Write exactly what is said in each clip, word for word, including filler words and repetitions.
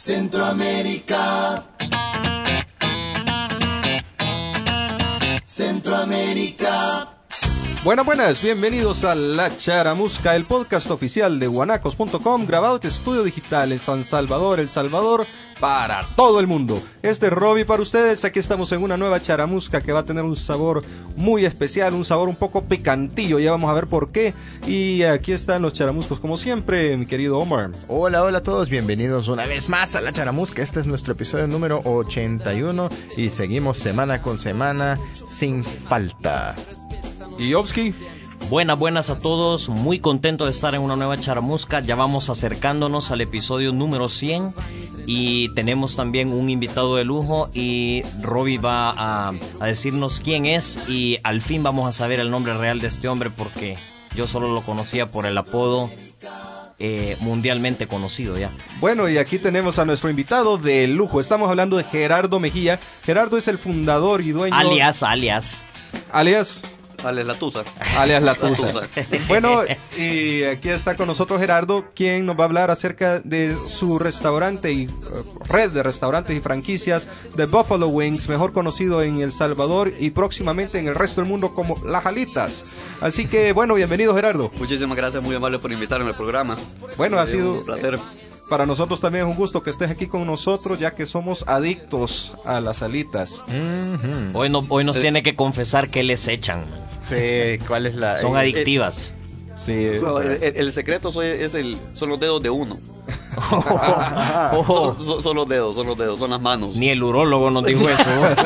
Centroamérica. Centroamérica. Buenas, buenas, bienvenidos a La Charamusca, el podcast oficial de guanacos punto com, grabado en estudio digital en San Salvador, El Salvador, para todo el mundo. Este es Robbie para ustedes, aquí estamos en una nueva charamusca que va a tener un sabor muy especial, un sabor un poco picantillo, ya vamos a ver por qué. Y aquí están los charamuscos como siempre, mi querido Omar. Hola, hola a todos, bienvenidos una vez más a La Charamusca. Este es nuestro episodio número ochenta y uno y seguimos semana con semana sin falta. Y Obski. Buenas, buenas a todos, muy contento de estar en una nueva charamusca, ya vamos acercándonos al episodio número cien y tenemos también un invitado de lujo y Robbie va a, a decirnos quién es y al fin vamos a saber el nombre real de este hombre porque yo solo lo conocía por el apodo eh, mundialmente conocido ya. Bueno, y aquí tenemos a nuestro invitado de lujo, estamos hablando de Gerardo Mejía. Gerardo es el fundador y dueño... Alias, alias. Alias... Alias La Tusa. Alias La Tusa. Bueno, y aquí está con nosotros Gerardo, quien nos va a hablar acerca de su restaurante y uh, red de restaurantes y franquicias de Buffalo Wings, mejor conocido en El Salvador y próximamente en el resto del mundo como Las Alitas. Así que, bueno, bienvenido Gerardo. Muchísimas gracias, muy amable por invitarme al programa. Bueno, ha eh, sido... un placer. Para nosotros también es un gusto que estés aquí con nosotros, ya que somos adictos a las alitas. Mm-hmm. Hoy, no, hoy nos eh. tiene que confesar que les echan. Sí, ¿cuál es la...? Son eh, adictivas. Eh, sí. No, el, el secreto soy, es el, son los dedos de uno. Oh. son, son, son los dedos, son los dedos, son las manos. Ni el urólogo nos dijo eso.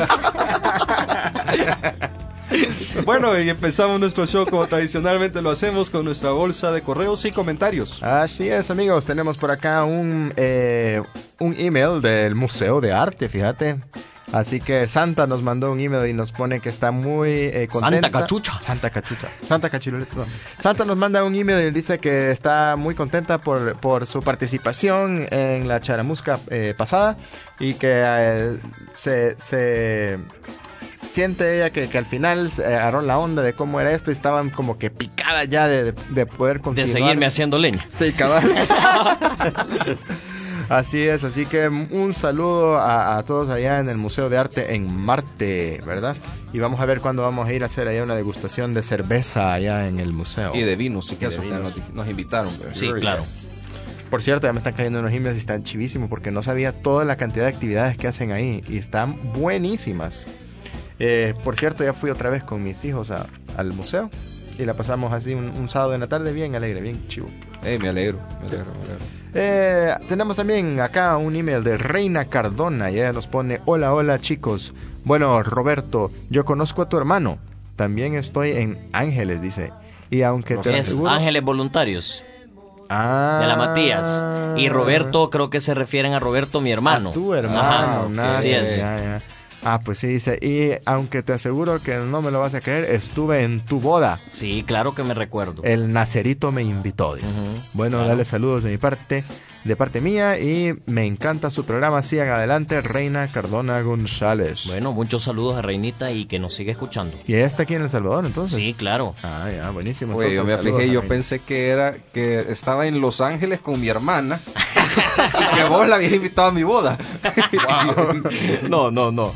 Bueno, y empezamos nuestro show como tradicionalmente lo hacemos con nuestra bolsa de correos y comentarios. Así es, amigos, tenemos por acá un, eh, un email del Museo de Arte, fíjate. Así que Santa nos mandó un email y nos pone que está muy eh, contenta. Santa Cachucha. Santa Cachucha. Santa Cachiruleta. No. Santa nos manda un email y dice que está muy contenta por, por su participación en la charamusca eh, pasada y que eh, se... se siente ella que, que al final eh, agarró la onda de cómo era esto y estaban como que picada ya de, de, de poder continuar. De seguirme haciendo leña. Sí, cabal. Así es, así que un saludo a, a todos allá en el Museo de Arte en Marte, ¿verdad? Y vamos a ver cuándo vamos a ir a hacer allá una degustación de cerveza allá en el museo. Y de vinos, si Y de acaso, vinos. nos, nos invitaron. ¿Verdad? Sí, claro. Por cierto, ya me están cayendo unos emails y están chivísimos porque no sabía toda la cantidad de actividades que hacen ahí y están buenísimas. Eh, por cierto, ya fui otra vez con mis hijos a, al museo y la pasamos así un, un sábado en la tarde bien alegre, bien chivo. Hey, me alegro, me alegro, me alegro. Eh, tenemos también acá un email de Reina Cardona y ella nos pone: hola, hola chicos. Bueno, Roberto, yo conozco a tu hermano. También estoy en Ángeles, dice. Y aunque te Es aseguro... Ángeles Voluntarios. Ah, De la Matías. Y Roberto, creo que se refieren a Roberto, mi hermano. A tu hermano. Ajá, nada, así ya, es. ya, ya. Ah, pues sí, dice. Y aunque te aseguro que no me lo vas a creer, estuve en tu boda. Sí, claro que me recuerdo. El nacerito me invitó, dice. Ujú, bueno, claro. dale saludos de mi parte, de parte mía, y me encanta su programa. Sigan adelante, Reina Cardona González. Bueno, muchos saludos a Reinita y que nos sigue escuchando. ¿Y ella está aquí en El Salvador, entonces? Sí, claro. Ah, ya, buenísimo. Oye, yo me Entonces, afligí, saludos a yo Reina. pensé que era que estaba en Los Ángeles con mi hermana y que vos la habías invitado a mi boda. No, no, no.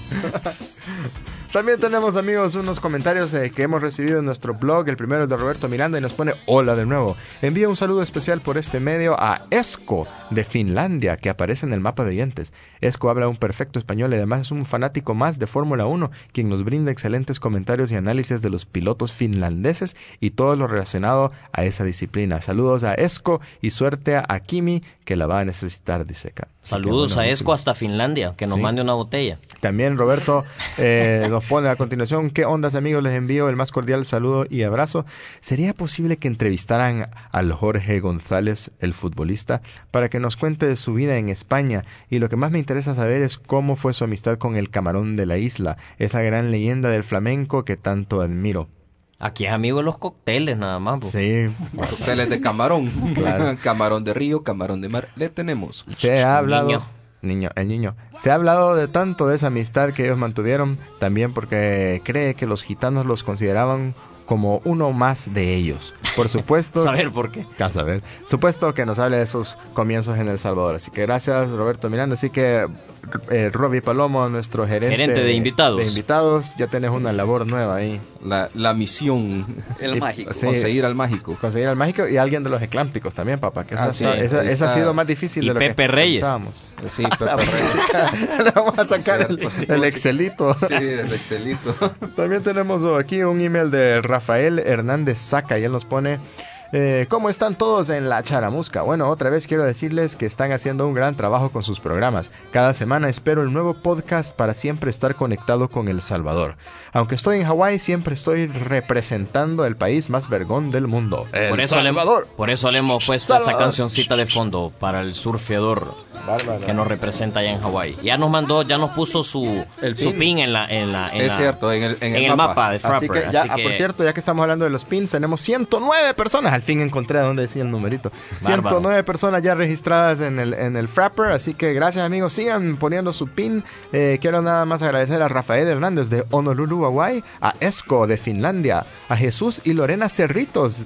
También tenemos, amigos, unos comentarios eh, que hemos recibido en nuestro blog. El primero es de Roberto Miranda y nos pone: hola de nuevo. Envía un saludo especial por este medio a Esko de Finlandia, que aparece en el mapa de oyentes. Esko habla un perfecto español y además es un fanático más de Fórmula uno, quien nos brinda excelentes comentarios y análisis de los pilotos finlandeses y todo lo relacionado a esa disciplina. Saludos a Esko y suerte a Kimi, que la va a necesitar, dice acá. Saludos a Esco hasta Finlandia, que nos Sí. mande una botella. También Roberto eh, nos pone a continuación: ¿qué ondas, amigos? Les envío el más cordial saludo y abrazo. ¿Sería posible que entrevistaran al Jorge González, el futbolista, para que nos cuente de su vida en España? Y lo que más me interesa saber es cómo fue su amistad con el Camarón de la Isla, esa gran leyenda del flamenco que tanto admiro. Aquí es amigo de los cócteles nada más. Pues. Sí, Cócteles de camarón. Claro. Camarón de río, camarón de mar. Le tenemos. se ha hablado... Niño. Niño, el niño. Se ha hablado de tanto de esa amistad que ellos mantuvieron, también porque cree que los gitanos los consideraban como uno más de ellos. Por supuesto... Saber por qué. A saber. Supuesto que nos hable de sus comienzos en El Salvador. Así que gracias, Roberto Miranda. Así que, eh, Robbie Palomo, nuestro gerente, Gerente de invitados. de invitados, ya tienes una labor nueva ahí. La, la misión. El Y- mágico. sí. Conseguir al mágico. Conseguir al mágico y alguien de los eclámpticos también, papá. Que esa, Ah, sí. esa, Ahí esa ha está. sido más difícil Y de lo Pepe que Reyes. pensábamos. Sí, Pepe Reyes. Le vamos a sacar el, el Excelito. Sí, el Excelito. También tenemos aquí un email de Rafael Hernández Saca y él nos pone... Eh, ¿Cómo están todos en La Charamusca? Bueno, otra vez quiero decirles que están haciendo un gran trabajo con sus programas. Cada semana espero el nuevo podcast para siempre estar conectado con El Salvador. Aunque estoy en Hawái, siempre estoy representando el país más vergón del mundo. Por El eso, le, Salvador. por eso le hemos puesto esa Salvador. cancioncita de fondo para el surfeador Bárbaro. que nos representa allá en Hawái. Ya nos mandó, ya nos puso su, El su pin. pin en la, en la, en Es la- cierto, en el, en en el mapa de Así Frapper. que ya, así ah, que- por cierto, ya que estamos hablando de los pins, tenemos ciento nueve personas. Al fin encontré donde decía el numerito. Bárbaro. ciento nueve personas ya registradas en el, en el Frapper. Así que gracias, amigos. Sigan poniendo su pin. Eh, quiero nada más agradecer a Rafael Hernández de Honolulu, Hawái, a Esco de Finlandia, a Jesús y Lorena Cerritos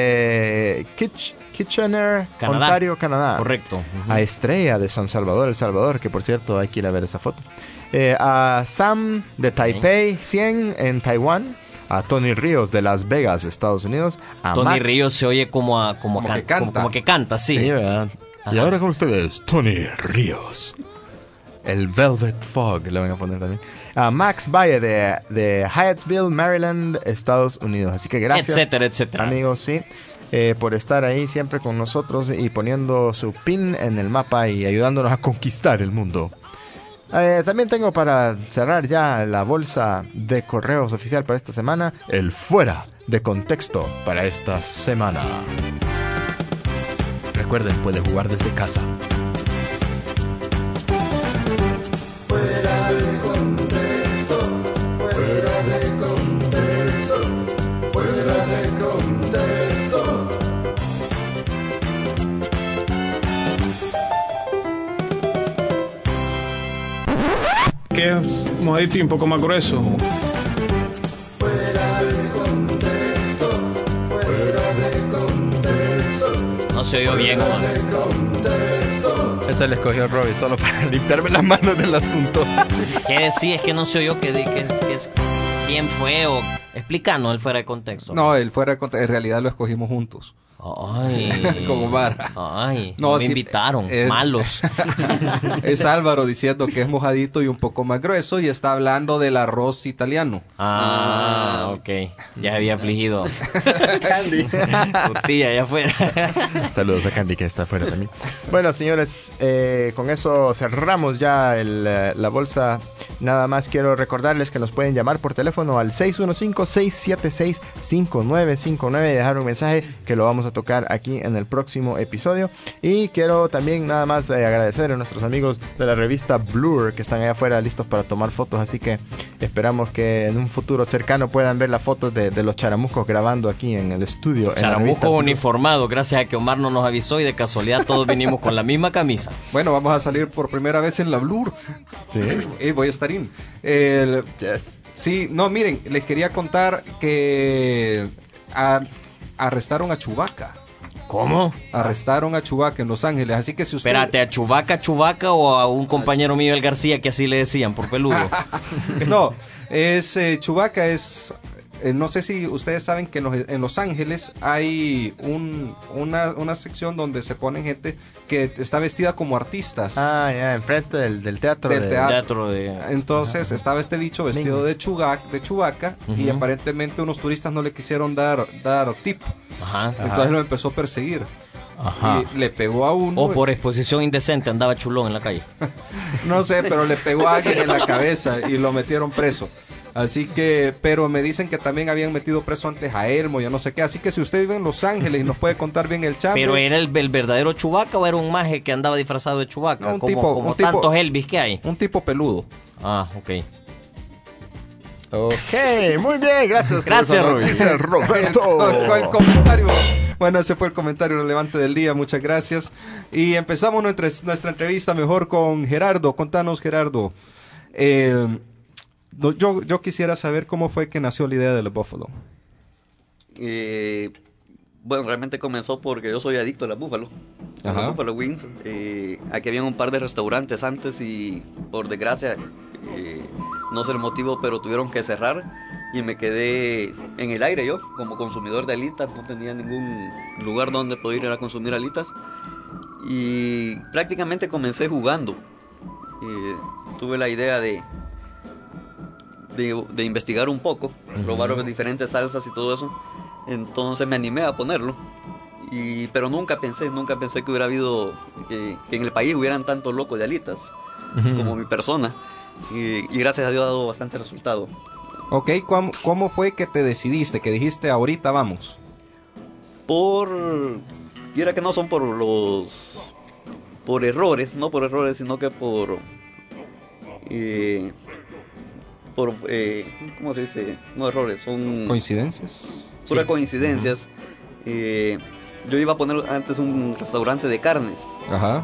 de Kitch- Kitchener, Canadá. Ontario, Canadá. Correcto. Ujú. A Estrella de San Salvador, El Salvador, que por cierto hay que ir a ver esa foto. Eh, a Sam de Taipei cien en Taiwán. A Tony Ríos de Las Vegas, Estados Unidos. A Tony Max- Ríos se oye como, a, como, Como can- que canta. Como, como que canta, sí. Sí, ¿verdad? Ajá. Y ahora con ustedes, Tony Ríos. El Velvet Fog, le van a poner también. A Max Valle de, de Hyattsville, Maryland, Estados Unidos. Así que gracias, Etcétera, etcétera. amigos, sí, eh, por estar ahí siempre con nosotros y poniendo su pin en el mapa y ayudándonos a conquistar el mundo. Eh, también tengo para cerrar ya la bolsa de correos oficial para esta semana, el fuera de contexto para esta semana. Recuerden, puede jugar desde casa. Que es mojadito y un poco más grueso. No se oyó bien, Juan. Ese le escogió Robbie solo para limpiarme las manos del asunto. ¿Qué decía? Es que no se oyó que, que, que es, quién fue o... Explícanos el fuera de contexto. No, el fuera de contexto. En realidad lo escogimos juntos. Ay. Como Vara. Ay. No, No, me sí, invitaron. es- Malos. Es Álvaro diciendo que es mojadito y un poco más grueso y está hablando del arroz italiano. Ah, ok. Ya se había afligido. Candy. Tu tía ya fuera. Saludos a Candy que está afuera también. Bueno, señores, eh, con eso cerramos ya el, eh, la bolsa. Nada más quiero recordarles que nos pueden llamar por teléfono al seis uno cinco, seis siete seis, cinco nueve cinco nueve y dejar un mensaje que lo vamos a tocar aquí en el próximo episodio. Y quiero también nada más eh, agradecer a nuestros amigos de la revista Blur que están allá afuera listos para tomar fotos. Así que esperamos que en un futuro cercano puedan ver las fotos de, de los charamuscos grabando aquí en el estudio. en la revista Charamusco Blur. uniformado, gracias a que Omar no nos avisó y de casualidad todos vinimos con la misma camisa. Bueno, vamos a salir por primera vez en la Blur. Sí. Y voy a estar in. El- Yes. sí, no, miren, les quería contar que a- arrestaron a Chewbacca. ¿Cómo? Arrestaron a Chewbacca en Los Ángeles. Así que si usted... Espérate, ¿a Chubaca, Chubaca o a un compañero mío, el García, que así le decían por peludo? No, es eh, Chewbacca es... eh, no sé si ustedes saben que en Los, en Los Ángeles hay un, una, una sección donde se ponen gente que está vestida como artistas. Ah, ya, enfrente del, del teatro. Del de- teatro. Teatro de... Entonces estaba este bicho vestido de Chewbacca, de Chewbacca y Ujú. aparentemente unos turistas no le quisieron dar, dar tip. Ajá. Entonces lo empezó a perseguir. Ajá. Y le pegó a uno. O por exposición indecente andaba chulón en la calle. No sé, pero le pegó a alguien en la cabeza y lo metieron preso. Así que, pero me dicen que también habían metido preso antes a Elmo, ya no sé qué. Así que si usted vive en Los Ángeles y nos puede contar bien el chambre. ¿Pero era el, el verdadero Chubaca o era un maje que andaba disfrazado de Chubaca? No, un como tipo- como un tipo- tantos Elvis que hay. Un tipo peludo. Ah, ok. Ok, muy bien, gracias. por Gracias, esa Robbie. noticia, Roberto. Con, con el comentario. Bueno, ese fue el comentario relevante del día. Muchas gracias. Y empezamos nuestra, nuestra entrevista mejor con Gerardo. Contanos, Gerardo. Eh, no, yo, yo quisiera saber cómo fue que nació la idea de los Buffalo. Eh, bueno, realmente comenzó porque yo soy adicto a la Buffalo. A Ajá. la Buffalo Wings. Eh, aquí había un par de restaurantes antes y por desgracia, eh, no sé el motivo, pero tuvieron que cerrar y me quedé en el aire yo, como consumidor de alitas. No tenía ningún lugar donde poder ir a consumir alitas. Y prácticamente comencé jugando. Eh, tuve la idea de, de, de investigar un poco, uh-huh. probar diferentes salsas y todo eso. Entonces me animé a ponerlo. Y, pero nunca pensé, nunca pensé que hubiera habido, que, que en el país hubieran tantos locos de alitas uh-huh. como mi persona. Y, y gracias a Dios ha dado bastante resultado. Ok, ¿cómo, ¿cómo fue que te decidiste, que dijiste ahorita vamos? Por... Quiera que no son por los... Por errores, no por errores, sino que por... Eh, por... Eh, ¿Cómo se dice? No errores, son... ¿Coincidencias? Puras sí. coincidencias. Uh-huh. Eh, yo iba a poner antes un restaurante de carnes. Ajá.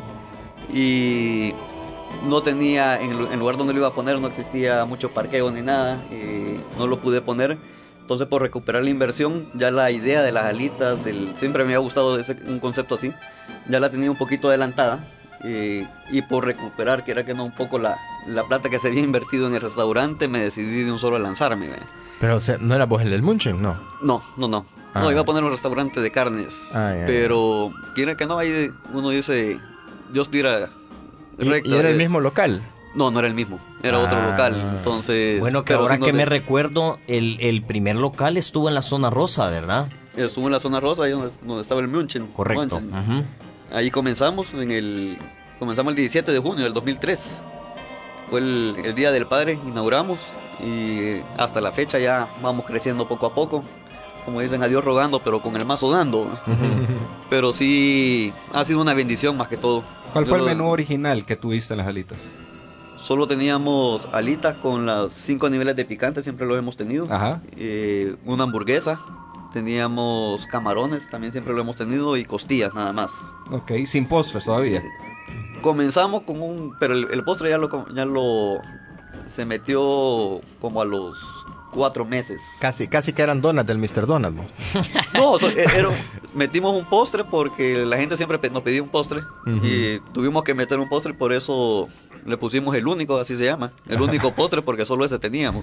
Y... No tenía, en el lugar donde lo iba a poner no existía mucho parqueo ni nada, eh, no lo pude poner. Entonces, por recuperar la inversión, ya la idea de las alitas, del, siempre me había gustado ese, un concepto así, ya la tenía un poquito adelantada. Eh, y por recuperar, que era que no un poco la, la plata que se había invertido en el restaurante, me decidí de un solo a lanzarme. ¿ve? Pero, o sea, ¿no era vos el del Munchen? No. No, no, no. Ah, no, iba a poner un restaurante de carnes. Ah, ya, pero, quiera que no, ahí uno dice, Dios tira... Recto, ¿Y, ¿Y era el mismo local? No, no era el mismo, era ah. otro local, entonces... Bueno, que ahora si no que de... me recuerdo, el, el primer local estuvo en la zona rosa, ¿verdad? Estuvo en la zona rosa, ahí donde, donde estaba el Munchen. Correcto. Munchen. Uh-huh. Ahí comenzamos, en el comenzamos el diecisiete de junio del dos mil tres. Fue el, el Día del Padre, inauguramos, y hasta la fecha ya vamos creciendo poco a poco. Como dicen, a Dios rogando, pero con el mazo dando. Uh-huh. Pero sí, ha sido una bendición más que todo. ¿Cuál fue Yo el menú lo... original que tuviste en las alitas? Solo teníamos alitas con los cinco niveles de picante, siempre lo hemos tenido. Ajá. Eh, una hamburguesa, teníamos camarones, también siempre lo hemos tenido, y costillas nada más. Ok, sin postres todavía. Comenzamos con un... Pero el, el postre ya lo, ya lo... Se metió como a los... cuatro meses. Casi, casi que eran donuts del mister Donut, ¿no? No, so, era, metimos un postre porque la gente siempre nos pedía un postre. Uh-huh. Y tuvimos que meter un postre, por eso le pusimos el único, así se llama. El único postre porque solo ese teníamos.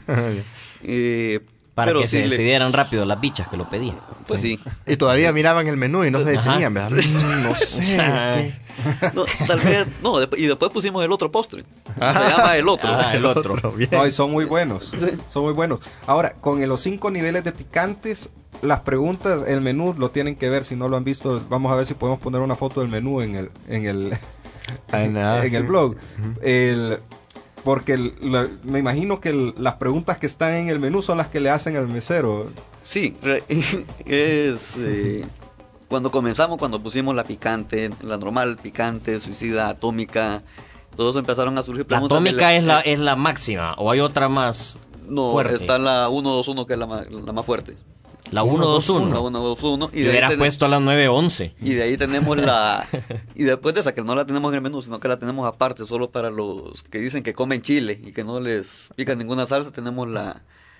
y, Para pero que sí se le... decidieran rápido las bichas que lo pedían. Pues sí. Y todavía miraban el menú y no se decidían, ¿verdad? Sí. No sé. No, tal vez, no, y después pusimos el otro postre. Ah, se llama el otro. Ah, el otro. No, y son muy buenos. Sí. Son muy buenos. Ahora, con los cinco niveles de picantes, las preguntas, el menú lo tienen que ver. Si no lo han visto, vamos a ver si podemos poner una foto del menú en el, en el, Ay, nada, en sí. el blog. Uh-huh. El, porque el, la, me imagino que el, las preguntas que están en el menú son las que le hacen al mesero. Sí, es... Eh, cuando comenzamos, cuando pusimos la picante, la normal, picante, suicida, atómica, todos empezaron a surgir preguntas. ¿La atómica la, es, la, es la máxima o hay otra más no, fuerte? No, está la uno dos uno, que es la más, la más fuerte. La uno dos uno. La uno dos uno. Y, y hubieras ten... puesto a la nueve once. Y de ahí tenemos la... Y después de esa, que no la tenemos en el menú, sino que la tenemos aparte, solo para los que dicen que comen chile y que no les pica ninguna salsa, tenemos la,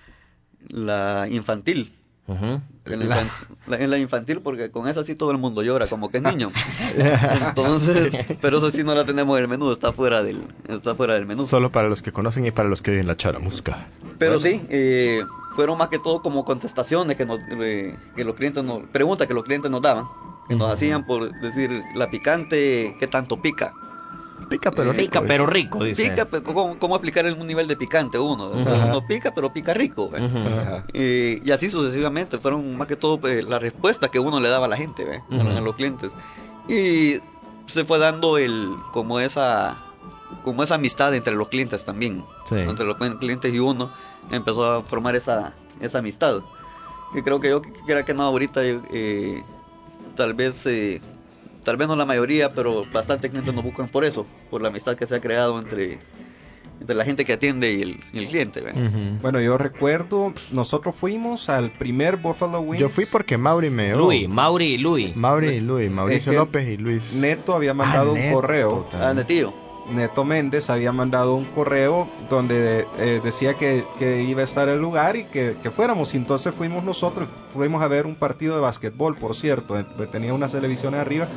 la infantil. Uh-huh. En la, la, en la infantil, porque con esa sí todo el mundo llora, como que es niño. Entonces, pero eso sí no la tenemos en el menú, está fuera del, está fuera del menú. Solo para los que conocen y para los que oyen la charamusca. Pero bueno. sí, eh, fueron más que todo como contestaciones que, nos, eh, que los clientes nos, preguntas que los clientes nos daban, que uh-huh. nos hacían por decir, la picante, ¿qué tanto pica? Pica pero rico. Pica pero rico, dice. Pica, pero ¿cómo, cómo explicar un nivel de picante uno? Uh-huh. Uno pica, pero pica rico. ¿eh? Uh-huh. eh, y así sucesivamente. Fueron más que todo eh, la respuesta que uno le daba a la gente, ¿eh? uh-huh. a, a los clientes. Y se fue dando el como esa como esa amistad entre los clientes también. Sí. Entre los clientes y uno empezó a formar esa, esa amistad. Y creo que yo, que quiera que no, ahorita eh, tal vez... Eh, Tal vez no la mayoría, pero bastante clientes nos buscan por eso, por la amistad que se ha creado entre, entre la gente que atiende y el, y el cliente. Uh-huh. Bueno, yo recuerdo, nosotros fuimos al primer Buffalo Wings. Yo fui porque Mauri me... Luis, Mauri y Luis. Mauri y Luis, Mauricio es López y Luis. Neto había mandado ah, un Neto, correo. Ah, Netillo. Neto Méndez había mandado un correo donde eh, decía que, que iba a estar el lugar y que, que fuéramos. Y entonces fuimos nosotros, fuimos a ver un partido de básquetbol, por cierto. Tenía unas televisiones arriba.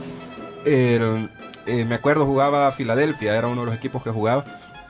Eh, eh, me acuerdo, jugaba Filadelfia, era uno de los equipos que jugaba.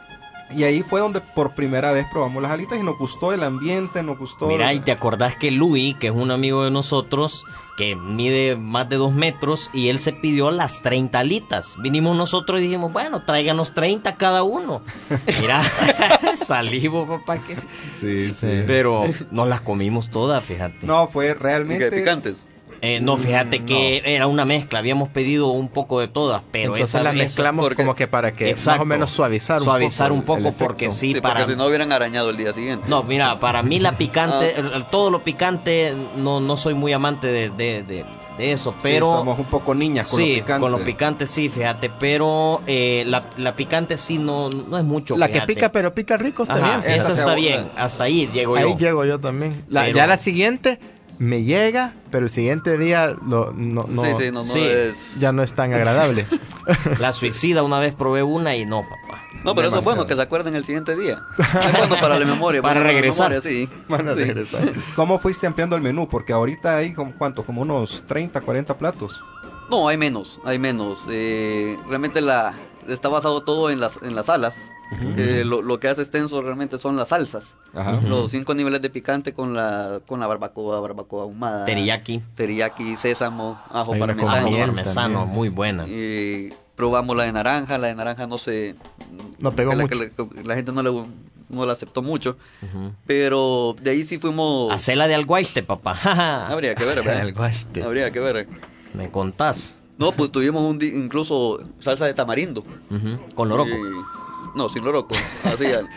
Y ahí fue donde por primera vez probamos las alitas y nos gustó el ambiente, nos gustó... Mira, y te acordás que Luis, que es un amigo de nosotros, que mide más de dos metros, y él se pidió las treinta alitas. Vinimos nosotros y dijimos, bueno, tráiganos treinta cada uno. Mira, salimos, papá. Que... Sí, sí. Pero nos las comimos todas, fíjate. No, fue realmente... ¿Qué, picantes? Eh, no, fíjate Mm, que no. era una mezcla, habíamos pedido un poco de todas, pero Entonces esa la vez- mezclamos porque- como que para que Exacto. más o menos suavizar un Suavizar poco. un el- poco, el efecto. porque sí, Sí, para... porque si no hubieran arañado el día siguiente. No, mira, para mí la picante, Ah. el- el- todo lo picante, no, no soy muy amante de, de, de, de eso, pero... Sí, somos un poco niñas con sí, lo picante. con lo picante sí, fíjate, pero eh, la, la picante sí no, no es mucho, La que fíjate. pica pero pica rico está Ajá, bien. fíjate. esa Esa está se- bien, hasta ahí llego yo. Ahí llego yo también. La- Pero- Ya la siguiente me llega, pero el siguiente día lo, no, no- sí, sí, no, no sí. es... ya no es tan agradable. La suicida una vez probé una y no, papá. No, pero eso es Demasiado. bueno, que se acuerden el siguiente día. Es bueno para la memoria. Para bueno la regresar. memoria, sí. Van a Sí. regresar. ¿Cómo fuiste ampliando el menú? Porque ahorita hay como, ¿cuánto? Como unos treinta, cuarenta platos. No, hay menos, hay menos. Eh, realmente la está basado todo en las en las salas. Eh, lo, lo que hace extenso realmente son las salsas. Ajá. Los cinco niveles de picante con la con la barbacoa, barbacoa ahumada, Teriyaki. teriyaki, sésamo, ajo Hay una con parmesano. Ajo miel parmesano, también. muy buena. Y probamos la de naranja, la de naranja no se No pegó que la, mucho. que la, la gente no le no la aceptó mucho, Ujú. pero de ahí sí fuimos. Hacela de alguaiste, papá. Habría que ver, ¿verdad? El guaste. Habría que ver. Me contás. No, pues tuvimos un di- incluso salsa de tamarindo. Ujú, con loroco. Y- no, sin loroco. Así. al-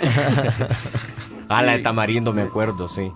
Ah, la de y- tamarindo me acuerdo, sí.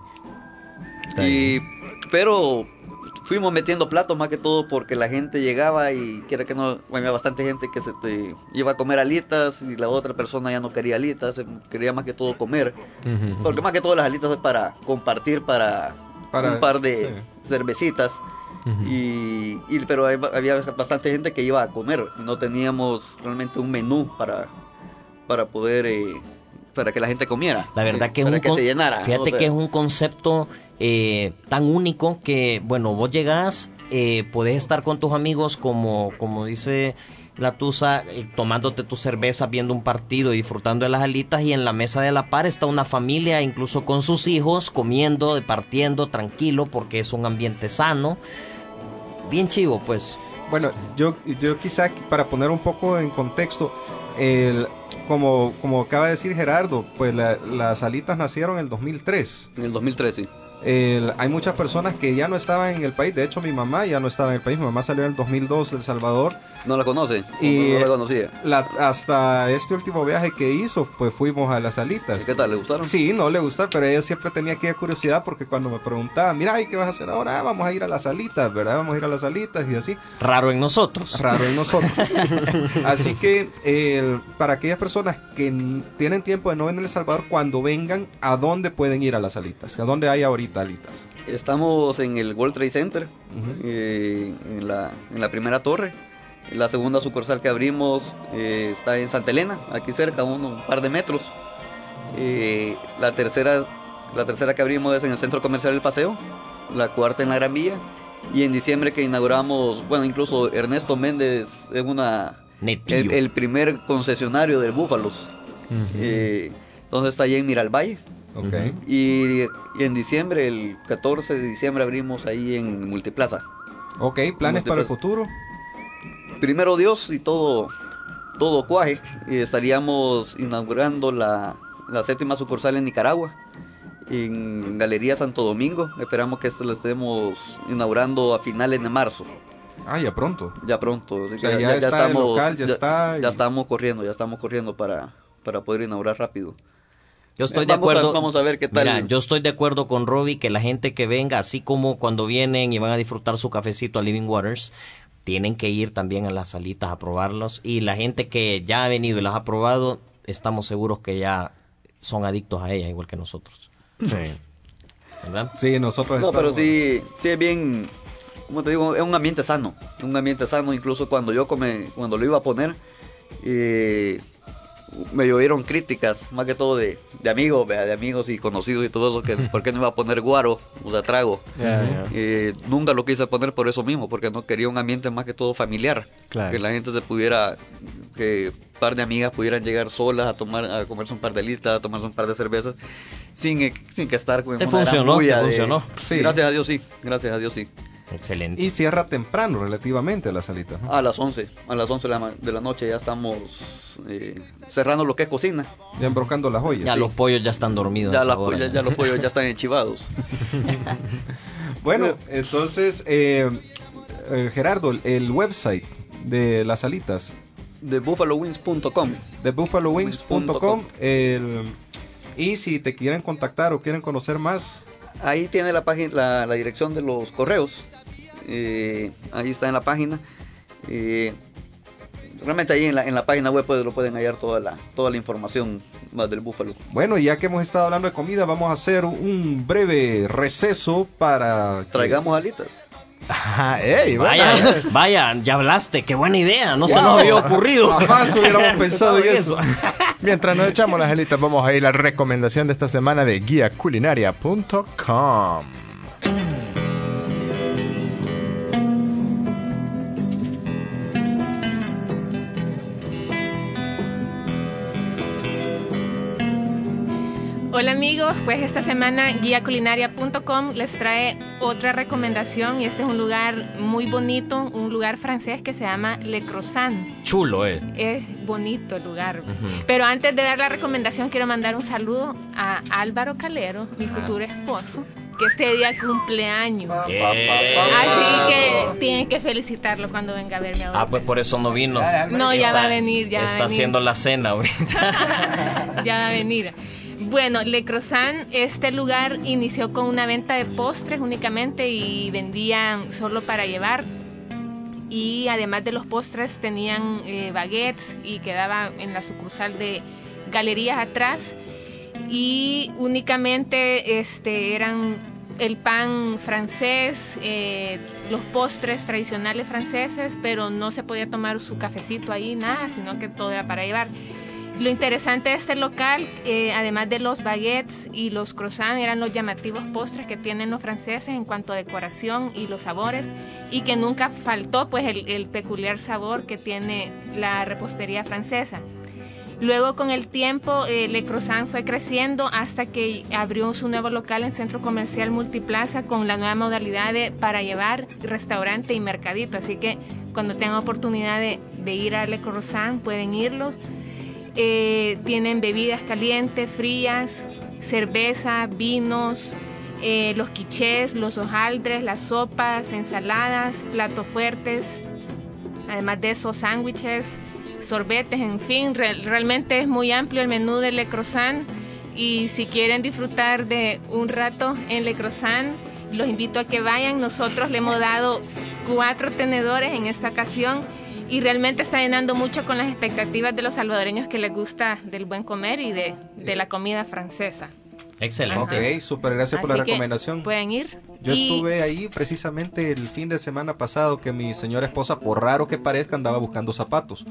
y, pero fuimos metiendo platos más que todo porque la gente llegaba y quiera que no, había bastante gente que se te iba a comer alitas y la otra persona ya no quería alitas, se- quería más que todo comer. Ujú. Porque más que todo las alitas es para compartir para, Para- un par de sí. cervecitas. Ujú. Y, y- pero hay- había bastante gente que iba a comer. No teníamos realmente un menú para, para poder eh, para que la gente comiera. La verdad eh, que es para un que con- se llenara. Fíjate o sea. que es un concepto eh, tan único que, bueno, vos llegás, eh, podés estar con tus amigos como, como dice la Tusa, eh, tomándote tu cerveza, viendo un partido y disfrutando de las alitas, y en la mesa de la par está una familia, incluso con sus hijos, comiendo, departiendo, tranquilo, porque es un ambiente sano. Bien chivo, pues. Bueno, yo, yo quizá para poner un poco en contexto, el, como, como acaba de decir Gerardo, pues la- las alitas nacieron en el dos mil tres. En el dos mil trece. El- hay muchas personas que ya no estaban en el país. De hecho, mi mamá ya no estaba en el país. Mi mamá salió en el dos mil dos de El Salvador. ¿No la conoce? Y- no, no la conocía. La- hasta este último viaje que hizo, pues fuimos a las alitas. ¿Qué tal? ¿Le gustaron? Sí, no le gusta, pero ella siempre tenía aquella curiosidad porque cuando me preguntaba, mira, ¿y qué vas a hacer ahora? Ah, vamos a ir a las alitas, ¿verdad? Vamos a ir a las alitas y así. Raro en nosotros. Raro en nosotros. Así que eh, para aquellas personas que n- tienen tiempo de no venir a El Salvador, cuando vengan, ¿a dónde pueden ir a las alitas? ¿A dónde hay ahorita alitas? Estamos en el World Trade Center, Ujú. eh, en, la, en la primera torre. La segunda sucursal que abrimos eh, está en Santa Elena, aquí cerca, uno, un par de metros. Eh, la, tercera, la tercera que abrimos es en el Centro Comercial del Paseo. La cuarta en la Gran Vía. Y en diciembre que inauguramos, bueno, incluso Ernesto Méndez es una, Netillo. el, el primer concesionario del Búfalos. Eh, entonces está allá en Miralvalle. Ok. Y, y en diciembre, el catorce de diciembre, abrimos ahí en Multiplaza. Ok, planes para el futuro. Primero Dios y todo, todo cuaje. Y estaríamos inaugurando la, la séptima sucursal en Nicaragua, en Galería Santo Domingo. Esperamos que esto lo estemos inaugurando a finales de marzo, Ah, ya pronto. ya pronto. Así O sea, que ya está el local, ya está y- Ya estamos corriendo, ya estamos corriendo para, para poder inaugurar rápido. Yo estoy Eh, de vamos a- acuerdo. vamos a ver qué tal. Mira, yo estoy de acuerdo con Robbie que la gente que venga, así como cuando vienen y van a disfrutar su cafecito a Living Waters, tienen que ir también a las salitas a probarlos. Y la gente que ya ha venido y las ha probado, estamos seguros que ya son adictos a ellas, igual que nosotros. Sí. ¿Verdad? Sí, nosotros No, estamos... pero sí, sí es bien, como te digo, es un ambiente sano, un ambiente sano. Incluso cuando yo come, cuando lo iba a poner, eh, me llovieron críticas, más que todo de, de amigos, ¿verdad? De amigos y conocidos y todo eso, que por qué no iba a poner guaro, o sea, trago. Ya, ya. Eh, nunca lo quise poner por eso mismo, porque no quería un ambiente más que todo familiar. Claro. Que la gente se pudiera, que un par de amigas pudieran llegar solas a tomar, a comerse un par de listas, a tomarse un par de cervezas, sin, sin que estar con Te una gran funcionó, bulla te de- funcionó. Sí. Gracias a Dios sí, gracias a Dios sí. Excelente. Y cierra temprano relativamente la salita, ¿no? A las once, a las once de la, ma- de la noche ya estamos eh, cerrando lo que es cocina. Ya embrocando las joyas. Ya Sí. los pollos ya están dormidos. Ya, a esa la- hora, ya, ya los pollos ya están enchivados. Bueno, entonces, eh, eh, Gerardo, el website de las salitas, De buffalo wings punto com. de buffalo wings punto com, el- y si te quieren contactar o quieren conocer más, Ahí tiene la página, la, la dirección de los correos. Eh, ahí está en la página. Eh, realmente ahí en la, en la página web pues, lo pueden hallar toda la, toda la información más del búfalo. bueno, ya que hemos estado hablando de comida, vamos a hacer un breve receso para... que- Traigamos alitas. Ajá, ey, bueno. Vaya, vaya, ya hablaste, qué buena idea, no se Wow. nos había ocurrido. Jamás hubiéramos pensado en eso. Mientras nos echamos las alitas, vamos a ir a la recomendación de esta semana de guía culinaria punto com. Hola amigos, pues esta semana guía culinaria punto com les trae otra recomendación y este es un lugar muy bonito, un lugar francés que se llama Le Croissant. Chulo, eh. Es bonito el lugar. Ujú. Pero antes de dar la recomendación quiero mandar un saludo a Álvaro Calero, mi futuro esposo, que este día cumpleaños. Eh. Así que tienen que felicitarlo cuando venga a verme ahora. Ah, pues por eso no vino. No, ya Está- va a venir, ya va a Está venir. haciendo la cena ahorita. Ya va a venir. Bueno, Le Croissant, este lugar inició con una venta de postres únicamente y vendían solo para llevar. Y además de los postres tenían eh, baguettes y quedaba en la sucursal de Galerías atrás. Y únicamente este, eran el pan francés, eh, los postres tradicionales franceses, pero no se podía tomar su cafecito ahí, nada, sino que todo era para llevar. Lo interesante de este local, eh, además de los baguettes y los croissants, eran los llamativos postres que tienen los franceses en cuanto a decoración y los sabores, y que nunca faltó pues el, el peculiar sabor que tiene la repostería francesa. Luego con el tiempo eh, Le Croissant fue creciendo hasta que abrió su nuevo local en Centro Comercial Multiplaza con la nueva modalidad de para llevar, restaurante y mercadito. Así que cuando tengan oportunidad de, de ir a Le Croissant pueden irlos. Eh, tienen bebidas calientes, frías, cerveza, vinos, eh, los quichés, los hojaldres, las sopas, ensaladas, platos fuertes, además de esos sándwiches, sorbetes, en fin, re- realmente es muy amplio el menú de Le Croissant y si quieren disfrutar de un rato en Le Croissant, los invito a que vayan. Nosotros le hemos dado cuatro tenedores en esta ocasión y realmente está llenando mucho con las expectativas de los salvadoreños que les gusta del buen comer y de, de la comida francesa. Excelente. Ok, súper gracias por la Así que recomendación. pueden ir. Yo Y- estuve ahí precisamente el fin de semana pasado que mi señora esposa, por raro que parezca, andaba buscando zapatos.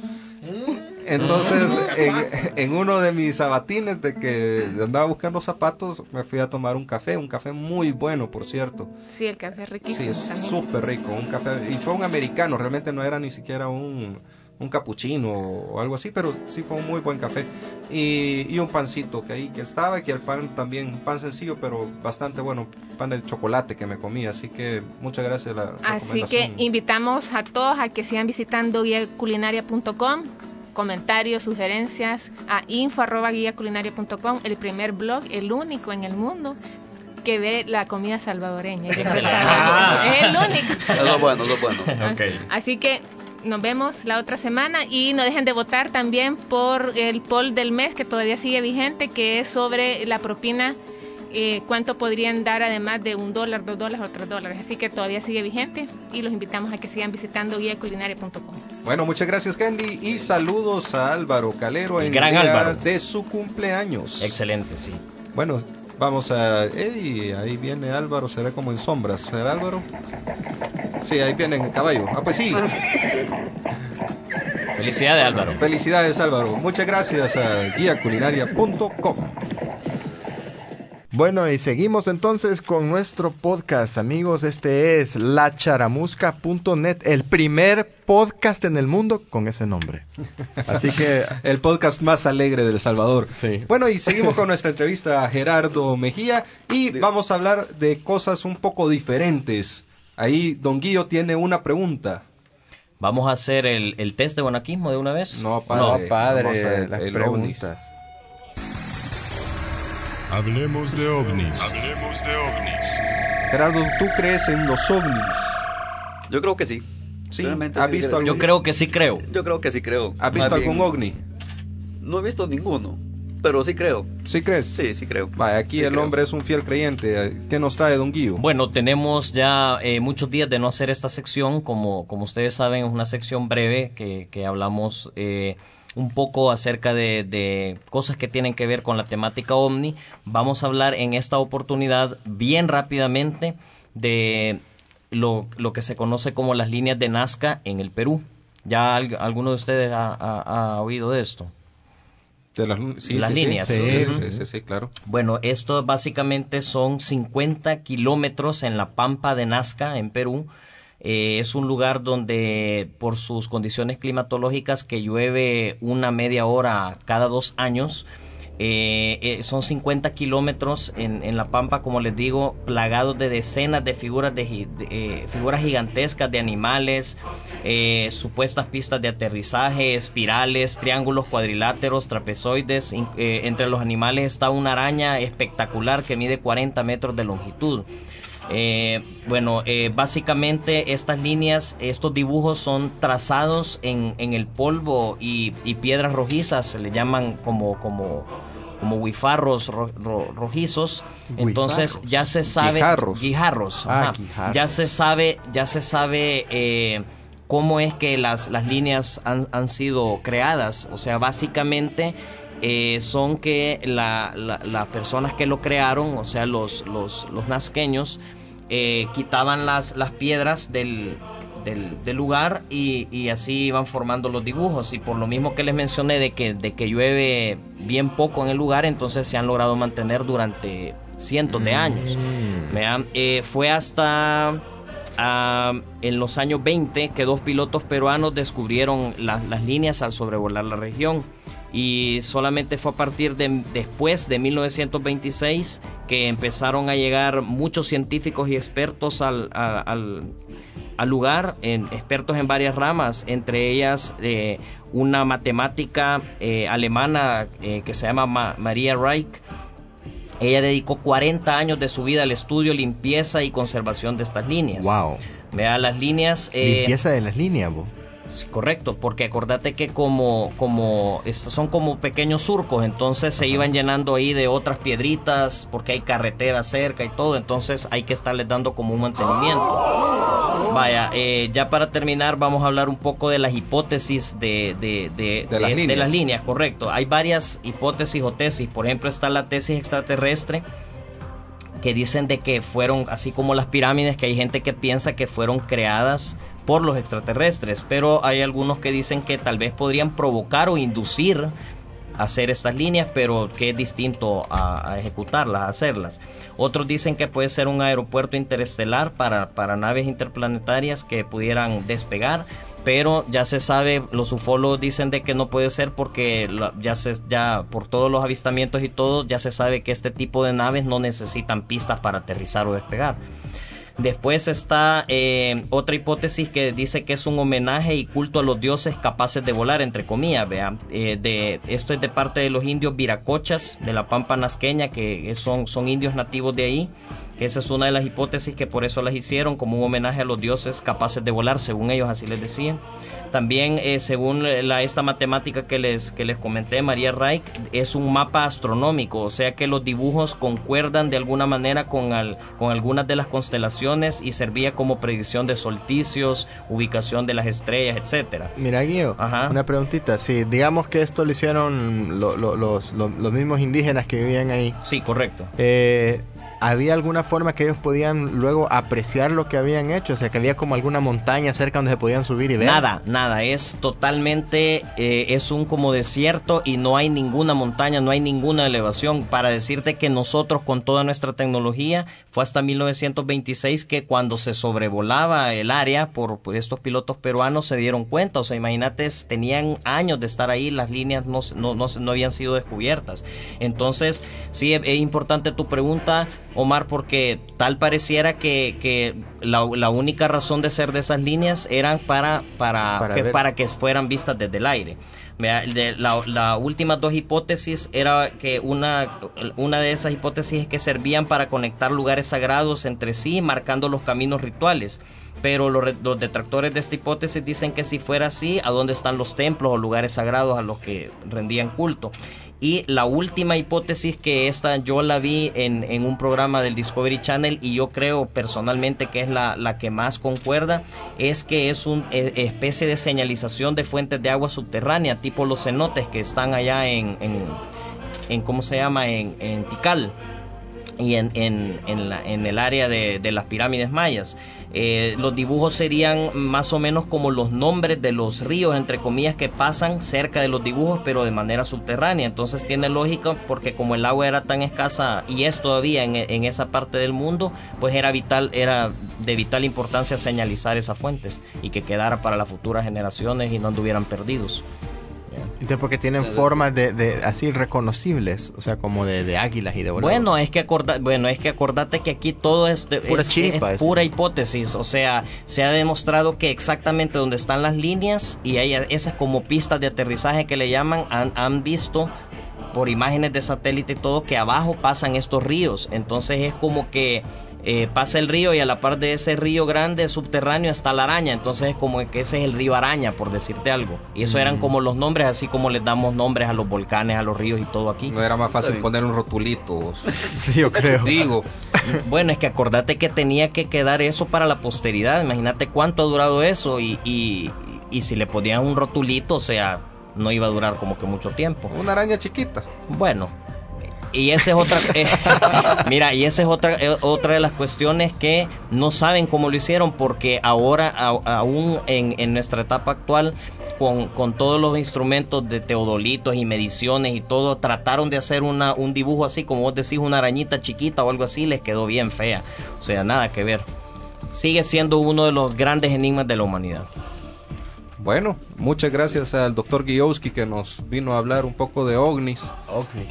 Entonces, en, en uno de mis sabatines de que andaba buscando zapatos, me fui a tomar un café, un café muy bueno, por cierto. Sí, el café es Sí, riquísimo es también. súper rico, un café, y fue un americano, realmente no era ni siquiera un, un capuchino o algo así, pero sí fue un muy buen café. Y, y un pancito que ahí que estaba, que el pan también, un pan sencillo, pero bastante bueno, pan de chocolate que me comí, así que muchas gracias la Así que recomendación. invitamos a todos a que sigan visitando guía culinaria punto com, comentarios, sugerencias a info arroba guía culinaria punto com, el primer blog, el único en el mundo que ve la comida salvadoreña. Y Excelente. restaurante. Es el único. Eso es bueno, eso es bueno. Ok. Así que nos vemos la otra semana y no dejen de votar también por el poll del mes que todavía sigue vigente, que es sobre la propina, eh, cuánto podrían dar además de un dólar, dos dólares o tres dólares. Así que todavía sigue vigente y los invitamos a que sigan visitando guía culinaria punto com. Bueno, muchas gracias Candy y saludos a Álvaro Calero El en gran el día Álvaro. de su cumpleaños. Excelente, sí. Bueno, vamos a... ¡Ey! Ahí viene Álvaro, se ve como en sombras. ¿Será Álvaro? Sí, ahí viene en caballo. Ah, pues sí. Felicidades, Álvaro. Felicidades, Álvaro. Muchas gracias a guía culinaria punto com. Bueno, y seguimos entonces con nuestro podcast, amigos. Este es la charamusca punto net, el primer podcast en el mundo con ese nombre. Así que... el podcast más alegre de El Salvador. Sí. Bueno, y seguimos con nuestra entrevista a Gerardo Mejía y vamos a hablar de cosas un poco diferentes. Ahí Don Guillo tiene una pregunta. ¿Vamos a hacer el, el test de guanaquismo de una vez? No, No, padre. padre, Vamos a ver las el preguntas. Hablemos de ovnis. Hablemos de ovnis. Gerardo, ¿tú crees en los ovnis? Yo creo que sí. Sí. Realmente ¿Has sí visto creo. algún- Yo creo que sí creo. Yo creo que sí creo. ¿Has visto Más algún bien, ovni? No he visto ninguno, pero sí creo. ¿Sí crees? Sí, sí creo. Vaya, aquí Sí el creo. hombre es un fiel creyente. ¿Qué nos trae Don Guillo? Bueno, tenemos ya eh, muchos días de no hacer esta sección. Como, como ustedes saben, es una sección breve que, que hablamos eh, un poco acerca de, de cosas que tienen que ver con la temática ovni. Vamos a hablar en esta oportunidad bien rápidamente de lo, lo que se conoce como las líneas de Nazca en el Perú. ¿Ya al- alguno de ustedes ha, ha- ha oído de esto? De las, sí, Las sí, sí. líneas. Sí, Sí. sí, sí, sí, claro. Bueno, esto básicamente son cincuenta kilómetros en la Pampa de Nazca, en Perú. Eh, es un lugar donde, por sus condiciones climatológicas, que llueve una media hora cada dos años. Eh, eh, son cincuenta kilómetros en, en la Pampa, como les digo, plagados de decenas de figuras, de, gi- de, eh, figuras gigantescas de animales, eh, supuestas pistas de aterrizaje, espirales, triángulos cuadriláteros, trapezoides. In- eh, entre los animales está una araña espectacular que mide cuarenta metros de longitud. Eh, bueno, eh, básicamente estas líneas, estos dibujos son trazados en, en el polvo y, y piedras rojizas, se le llaman como como como guijarros ro- ro- rojizos. Entonces Guijarros. ya se sabe Guijarros. guijarros, Ah, ajá. guijarros. ya se sabe ya se sabe eh, cómo es que las las líneas han, han sido creadas. O sea, básicamente eh, son que la, la- las personas que lo crearon, o sea, los, los, los nazqueños, eh, quitaban las, las piedras del, del, del lugar y, y así iban formando los dibujos. Y por lo mismo que les mencioné de que, de que llueve bien poco en el lugar, entonces se han logrado mantener durante cientos de años. Vean, eh, fue hasta... Ah, en los años veinte que dos pilotos peruanos descubrieron la- las líneas al sobrevolar la región, y solamente fue a partir de después de mil novecientos veintiséis que empezaron a llegar muchos científicos y expertos al, a- al, al lugar, en, expertos en varias ramas, entre ellas eh, una matemática eh, alemana eh, que se llama Ma- Maria Reich. Ella dedicó cuarenta años de su vida al estudio, limpieza y conservación de estas líneas. Wow. Vea, las líneas... eh, Limpieza de las líneas, bo. sí, correcto, porque acordate que como, como estos son como pequeños surcos, entonces se iban llenando ahí de otras piedritas, porque hay carretera cerca y todo, entonces hay que estarles dando como un mantenimiento. Vaya, eh, ya para terminar vamos a hablar un poco de las hipótesis de, de, de, De las de- de líneas. las líneas, correcto. Hay varias hipótesis o tesis, por ejemplo está la tesis extraterrestre, que dicen de que fueron, así como las pirámides, que hay gente que piensa que fueron creadas por los extraterrestres, pero hay algunos que dicen que tal vez podrían provocar o inducir a hacer estas líneas, pero que es distinto a, a ejecutarlas, a hacerlas. Otros dicen que puede ser un aeropuerto interestelar para, para naves interplanetarias que pudieran despegar, pero ya se sabe, los ufólogos dicen de que no puede ser porque la- ya se ya por todos los avistamientos y todo, ya se sabe que este tipo de naves no necesitan pistas para aterrizar o despegar. Después está eh, otra hipótesis que dice que es un homenaje y culto a los dioses capaces de volar, entre comillas, vean. Eh, de, esto es de parte de los indios viracochas de la Pampa Nazqueña, que son, son indios nativos de ahí. Esa es una de las hipótesis que por eso las hicieron, como un homenaje a los dioses capaces de volar, según ellos así les decían. También, eh, según la, esta matemática que les, que les comenté, Maria Reich, es un mapa astronómico, o sea que los dibujos concuerdan de alguna manera con, al, con algunas de las constelaciones y servía como predicción de solsticios, ubicación de las estrellas, etcétera. Mira, Guío, Ajá. una preguntita. Si digamos que esto lo hicieron lo- lo- los, lo- los mismos indígenas que vivían ahí, Sí, correcto. eh, ¿había alguna forma que ellos podían luego apreciar lo que habían hecho? O sea, que había como alguna montaña cerca donde se podían subir y ver. Nada, nada, es totalmente, eh, es un como desierto y no hay ninguna montaña, no hay ninguna elevación. Para decirte que nosotros con toda nuestra tecnología, fue hasta mil novecientos veintiséis que cuando se sobrevolaba el área por, por estos pilotos peruanos se dieron cuenta. O sea, imagínate, tenían años de estar ahí, las líneas no, no, no, no habían sido descubiertas. Entonces, sí, es, es importante tu pregunta, Omar, porque tal pareciera que, que la, la única razón de ser de esas líneas eran para, para, Para que, ver. para que fueran vistas desde el aire. Vea, de, la, la últimas dos hipótesis era que una, una de esas hipótesis es que servían para conectar lugares sagrados entre sí, marcando los caminos rituales. Pero los, los detractores de esta hipótesis dicen que si fuera así, ¿a dónde están los templos o lugares sagrados a los que rendían culto? Y la última hipótesis, que esta yo la vi en, en un programa del Discovery Channel y yo creo personalmente que es la, la que más concuerda, es que es una especie de señalización de fuentes de agua subterránea, tipo los cenotes que están allá en, en, en ¿cómo se llama? En, en Tikal y en, en, en, la, en el área de, de las pirámides mayas. Eh, los dibujos serían más o menos como los nombres de los ríos, entre comillas, que pasan cerca de los dibujos, pero de manera subterránea. Entonces tiene lógica, porque como el agua era tan escasa y es todavía en, en esa parte del mundo, pues era vital, era de vital importancia señalizar esas fuentes y que quedara para las futuras generaciones y no anduvieran perdidos. Entonces, porque tienen formas de, de así reconocibles, o sea, como de, de águilas y de voladores. Bueno, es que acorda, bueno, es que acordate que aquí todo es, de, Pura es, chiripa, es eso. pura hipótesis. O sea, se ha demostrado que exactamente donde están las líneas y hay esas como pistas de aterrizaje que le llaman, han, han visto por imágenes de satélite y todo que abajo pasan estos ríos. Entonces es como que eh, pasa el río y a la par de ese río grande subterráneo está la araña. Entonces es como que ese es el río Araña, por decirte algo. Y eso eran como los nombres, así como les damos nombres a los volcanes, a los ríos y todo aquí. No era más fácil poner un rotulito. Sí, yo creo. Digo, Bueno, es que acordate que tenía que quedar eso para la posteridad. Imagínate cuánto ha durado eso y, y, y si le ponían un rotulito, o sea, no iba a durar como que mucho tiempo. una araña chiquita. Bueno, y esa es otra, eh, mira, y esa es otra, eh, otra de las cuestiones que no saben cómo lo hicieron, porque ahora, a, aún en, en nuestra etapa actual, con, con todos los instrumentos de teodolitos y mediciones y todo, trataron de hacer una, un dibujo así, como vos decís, una arañita chiquita o algo así, les quedó bien fea. O sea, nada que ver. Sigue siendo uno de los grandes enigmas de la humanidad. Bueno, muchas gracias al doctor Gajowski que nos vino a hablar un poco de ovnis. ovnis.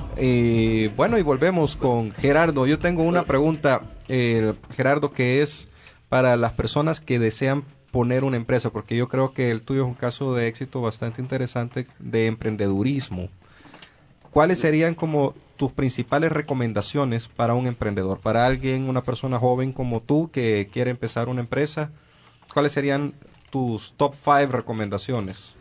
Y bueno, y volvemos con Gerardo. Yo tengo una pregunta, eh, Gerardo, que es para las personas que desean poner una empresa, porque yo creo que el tuyo es un caso de éxito bastante interesante de emprendedurismo. ¿Cuáles serían como tus principales recomendaciones para un emprendedor, para alguien, una persona joven como tú que quiere empezar una empresa? ¿Cuáles serían tus top five recomendaciones?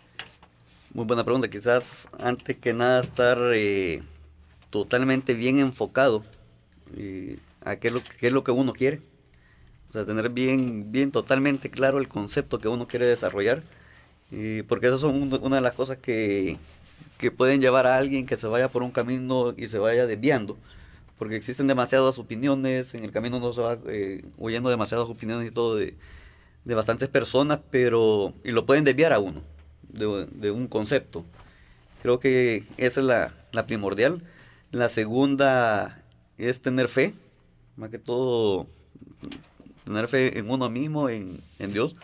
Muy buena pregunta. Quizás antes que nada estar eh, totalmente bien enfocado eh, a qué es, lo, qué es lo que uno quiere. O sea, tener bien, bien totalmente claro el concepto que uno quiere desarrollar. Eh, porque esas son un, una de las cosas que, que pueden llevar a alguien que se vaya por un camino y se vaya desviando. Porque existen demasiadas opiniones, en el camino uno se va eh, oyendo demasiadas opiniones y todo de, de bastantes personas, pero y lo pueden desviar a uno de, de un concepto. Creo que esa es la, la primordial. La segunda es tener fe, más que todo tener fe en uno mismo, en, en Dios.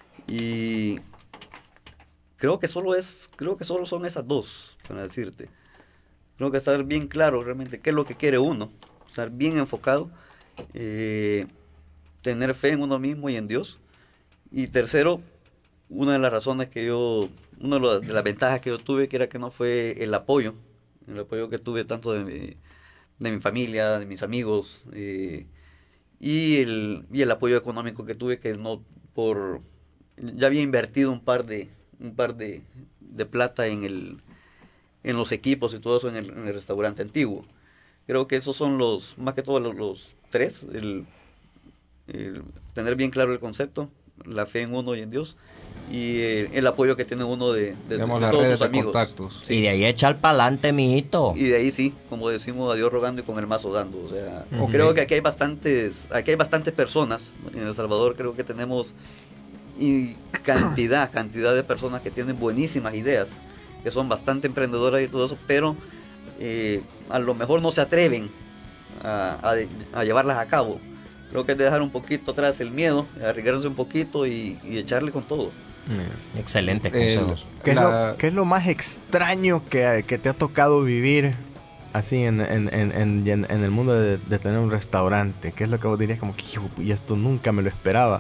Y creo que solo es, creo que solo son esas dos, para decirte. Creo que estar bien claro realmente qué es lo que quiere uno, estar bien enfocado, eh, tener fe en uno mismo y en Dios. Y tercero, una de las razones que yo, una de las ventajas que yo tuve, que era que no fue el apoyo, el apoyo que tuve tanto de mi, de mi familia, de mis amigos, eh, y, el, y el apoyo económico que tuve, que no por, ya había invertido un par de, un par de, de plata en el, en los equipos y todo eso en el, en el restaurante antiguo. Creo que esos son los, más que todo los, los tres, el, el tener bien claro el concepto, la fe en uno y en Dios, y eh, el apoyo que tiene uno de, de, Tenemos de las todos redes sus de amigos. contactos. Sí. Y de ahí echar para adelante, mijito. Y de ahí sí, como decimos, a Dios rogando y con el mazo dando. O sea, Ok. creo que aquí hay bastantes, aquí hay bastantes personas. En El Salvador creo que tenemos y cantidad, cantidad de personas que tienen buenísimas ideas, que son bastante emprendedoras y todo eso, pero eh, a lo mejor no se atreven a, a, a llevarlas a cabo. Creo que es de dejar un poquito atrás el miedo, arriesgarse un poquito y, y echarle con todo. Excelentes El- consejos. ¿Qué, es La- lo, qué es lo más extraño que, que te ha tocado vivir así en, en, en, en, en- en el mundo de, de tener un restaurante? ¿Qué es lo que vos dirías como que, "Hijo, y esto nunca me lo esperaba"?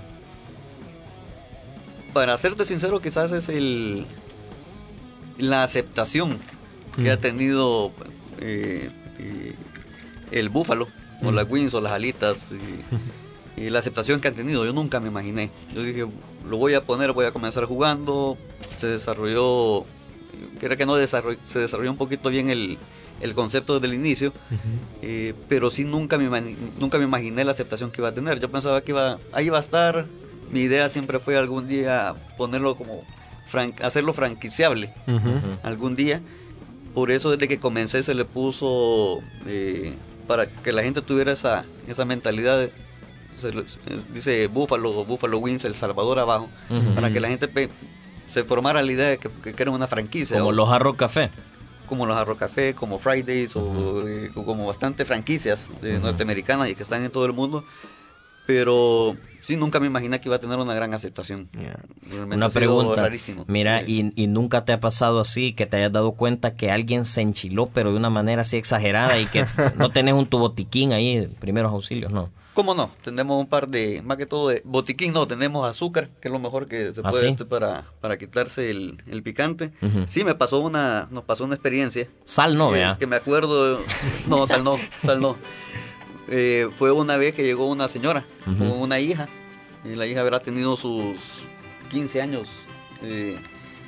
Para serte sincero, quizás es el la aceptación que Mm. ha tenido eh, eh, el búfalo, o Mm. las wings, o las alitas, y, y la aceptación que han tenido. Yo nunca me imaginé. Yo dije, lo voy a poner, voy a comenzar jugando. Se desarrolló, creo que no desarrolló, se desarrolló un poquito bien el, el concepto desde el inicio, eh, pero sí nunca me, imani- nunca me imaginé la aceptación que iba a tener. Yo pensaba que iba, ahí iba a estar. Mi idea siempre fue algún día ponerlo como, fran- hacerlo franquiciable, algún día. Por eso desde que comencé se le puso, eh, para que la gente tuviera esa, esa mentalidad, de- se le- es- dice Buffalo, Buffalo Wings, El Salvador abajo, Ujú. para que la gente pe- se formara la idea de que, que era una franquicia. Como o- los Jarro Café. como los Arroz Café, como Fridays, o eh, como bastante franquicias eh, norteamericanas y que están en todo el mundo. Pero sí, nunca me imaginé que iba a tener una gran aceptación. Yeah. Realmente Una ha sido pregunta. rarísimo. Mira, Eh, y, y nunca te ha pasado así, que te hayas dado cuenta que alguien se enchiló, pero de una manera así exagerada y que no tenés un tu botiquín ahí, de primeros auxilios, ¿no? ¿Cómo no? Tenemos un par de, más que todo de botiquín, no, tenemos azúcar, que es lo mejor que se ¿Ah, puede sí? hacer para, para quitarse el, el picante. Ujú. Sí, me pasó una, nos pasó una experiencia. Sal no, que, vea. que me acuerdo, no, sal no, sal no. Eh, fue una vez que llegó una señora Ujú. con una hija, y la hija habrá tenido sus quince años. eh,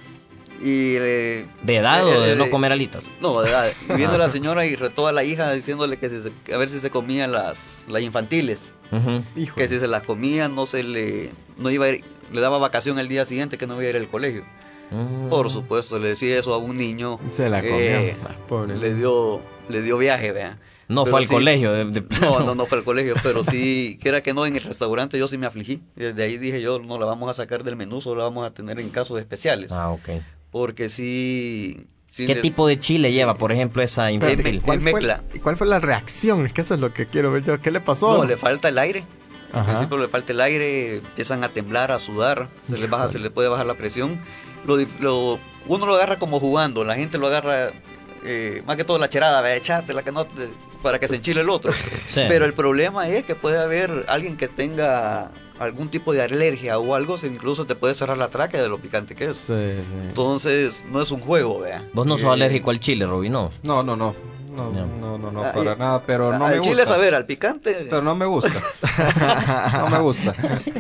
y eh, ¿De edad o eh, de eh, no comer alitas? No, de edad. Y viendo a la señora y retó a la hija diciéndole que si se- a ver si se comía las, las infantiles. Ujú. Hijo. Que si se las comía no se le no iba a ir, le daba vacación el día siguiente, que no iba a ir al colegio. Mm. Por supuesto, le decía eso a un niño. Se la comió. eh, Ah, pobre. le dio le dio viaje, vea. No Pero fue al sí- colegio. De, de No, plano. no, no fue al colegio, pero sí, que era que no, en el restaurante yo sí me afligí. Y desde ahí dije yo, no la vamos a sacar del menú, solo la vamos a tener en casos especiales. Ah, ok. Porque sí... sí ¿Qué le- tipo de chile lleva, por ejemplo, esa Espérate, infantil? ¿cuál, fue, mezcla. ¿y cuál fue la reacción? Es que eso es lo que quiero ver yo. ¿Qué le pasó? No, le falta el aire. Al Ajá. principio le falta el aire, empiezan a temblar, a sudar, se les baja, se les puede bajar la presión. Lo, di- lo- uno lo agarra como jugando, la gente lo agarra, eh, más que todo la cherada, ve, echátela que no te- para que se enchile el otro. Sí. Pero el problema es que puede haber alguien que tenga algún tipo de alergia o algo, se incluso te puede cerrar la tráquea de lo picante que es. Sí, sí. Entonces, no es un juego, vea. Vos no sos Eh, alérgico al chile, Robin, ¿no? No, no, no. No, Ya. no, no, no, ah, para y- nada, pero no al me gusta. chile, saber, al picante. Pero no me gusta. No me gusta.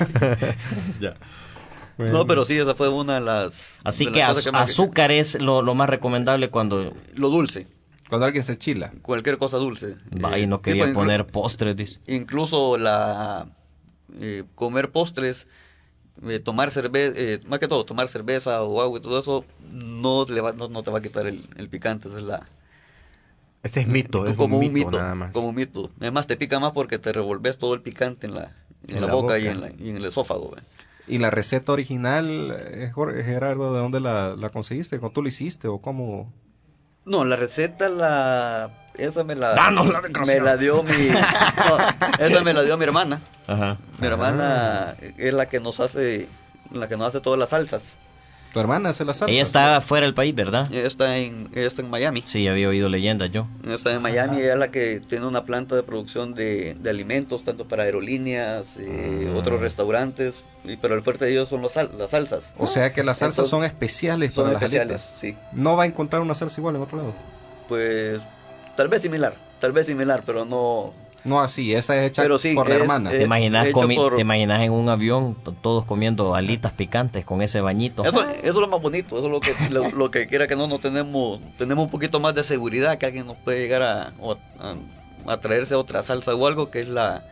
No, pero sí, esa fue una de las. Así de que, las az- cosas que me- azúcar es lo, lo más recomendable cuando... Lo dulce. Cuando alguien se chila. Cualquier cosa dulce. Vaya, Eh, no quería tipo, inclu- poner postres, dice. Incluso la eh, comer postres, eh, tomar cerveza, eh, más que todo, tomar cerveza o agua y todo eso, no, le va- no, no te va a quitar el, el picante. Esa es la, Ese es mito, es como un mito, nada más. Como un mito. Además, te pica más porque te revolves todo el picante en la, en En la, la boca, boca. Y, en la- y en el esófago. ¿ve? ¿Y la receta original, eh, Jorge, Gerardo, de dónde la, la conseguiste? ¿Cómo tú lo hiciste o cómo? No, la receta la esa me la Dánosla, desgraciado. me la dio mi no, esa me la dio mi hermana. Ajá. Mi hermana es la que nos hace la que nos hace todas las salsas. ¿Tu hermana hace la salsa? Ella está fuera del país, ¿verdad? Ella está en ella está en Miami. Sí, había oído leyendas yo. Ella está en Miami, ella es la que tiene una planta de producción de, de alimentos, tanto para aerolíneas, eh, Ah. otros restaurantes, y, pero el fuerte de ellos son los sal- las salsas. O sea que las salsas Entonces, son especiales Son para las especiales, alitas. sí. No va a encontrar una salsa igual en otro lado. Pues tal vez similar, tal vez similar, pero no. No así, esa es hecha Pero sí, por la es- hermana. eh, ¿Te imaginas, hecho comi- por- ¿Te imaginas en un avión to- todos comiendo alitas picantes con ese bañito? Eso, eso es lo más bonito, eso es lo que lo, lo que quiera que no, no tenemos tenemos un poquito más de seguridad que alguien nos puede llegar a, o a, a traerse otra salsa o algo, que es la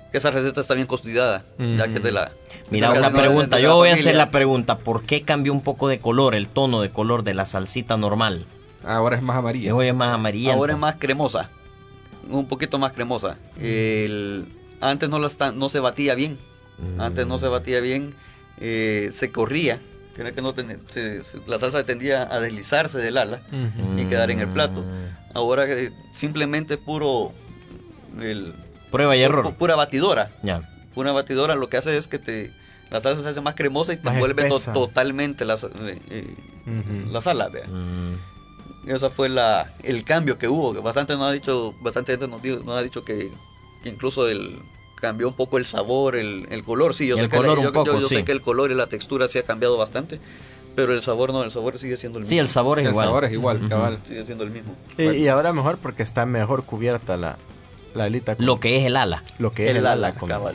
que esa receta está bien custodiada, mm. ya que es de la... Mira, de una no pregunta, de yo la voy familia. a hacer la pregunta, ¿por qué cambió un poco de color, el tono de color de la salsita normal? Ahora es más amarilla. Hoy es más amarilla. Ahora es más cremosa, un poquito más cremosa. El, antes no, la está, no se batía bien, mm. antes no se batía bien, eh, se corría, que era que no ten, se, se, la salsa tendía a deslizarse del ala mm. y quedar en el plato. Ahora eh, simplemente puro... El, Prueba y error. Pura batidora. Ya. Una batidora lo que hace es que te la salsa se hace más cremosa y te más envuelve to, espesa. totalmente la, eh, eh, uh-huh. la sala. Vea. Mm. Esa fue la el cambio que hubo. Que bastante nos ha dicho, bastante gente nos, dijo, nos ha dicho que, que incluso el cambió un poco el sabor, el, el color. Sí, yo, el sé, que, color yo, un poco, yo, yo sí. sé que el color y la textura sí ha cambiado bastante. Pero el sabor no, el sabor sigue siendo el mismo. Sí, el sabor es el igual. sabor es igual, uh-huh. cabal. Sigue siendo el mismo. Y, bueno. y ahora mejor porque está mejor cubierta la, la alita. Con, lo que es el ala. Lo que es el, el ala. ala Con, cabal.